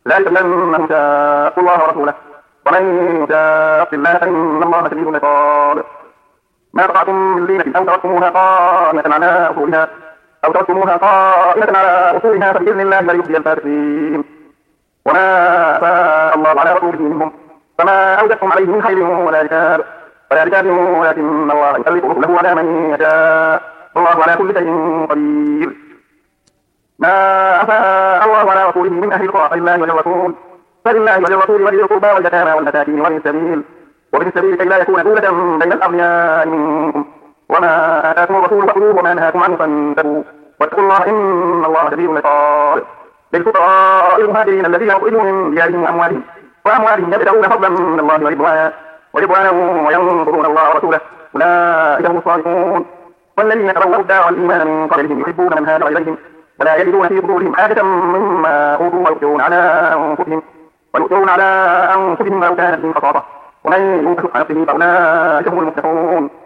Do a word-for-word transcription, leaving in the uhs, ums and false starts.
ذلك بأنهم شاقوا الله ورسوله ومن يشاق الله فإن الله شديد العقاب. ما قطعتم من لينة أو تركتموها قائمة على أصولها أو تركتموها قائمة على أصولها فبإذن الله ليخزي الفاسقين. وما أفاء الله على رسوله منهم فما أوجبتم عليه من خير ولا ركاب ولا ركاب ولكن الله يسلط رسله على من يشاء والله على كل شيء قدير. ما أفاء الله على رسوله من أهل القرى فلله وللرسول فلله وللرسول ولذي القربى واليتامى والمساكين وابن السبيل وابن السبيل كي لا يكون دولة بين الأغنياء منكم. وما آتاكم الرسول فخذوه وما نهاكم عنه فانتهوا واتقوا الله إن الله شديد العقاب. للفقراء المهاجرين الذين أخرجوا من ديارهم وأموالهم وأموالهم يبتغون فضلا من الله ورضوانا ورضوانا وينصرون الله ورسوله أولئك هم الصادقون. والذين تبوأوا الدار والإيمان من قبلهم يحبون من هاجر إليهم ولا يجدون في صدورهم حاجة مما أوتوا ويؤثرون على أنفسهم ويؤثرون على أنفسهم ولو كانت بهم خصاصة ومن يوق شح نفسه فأولئك هم المفلحون.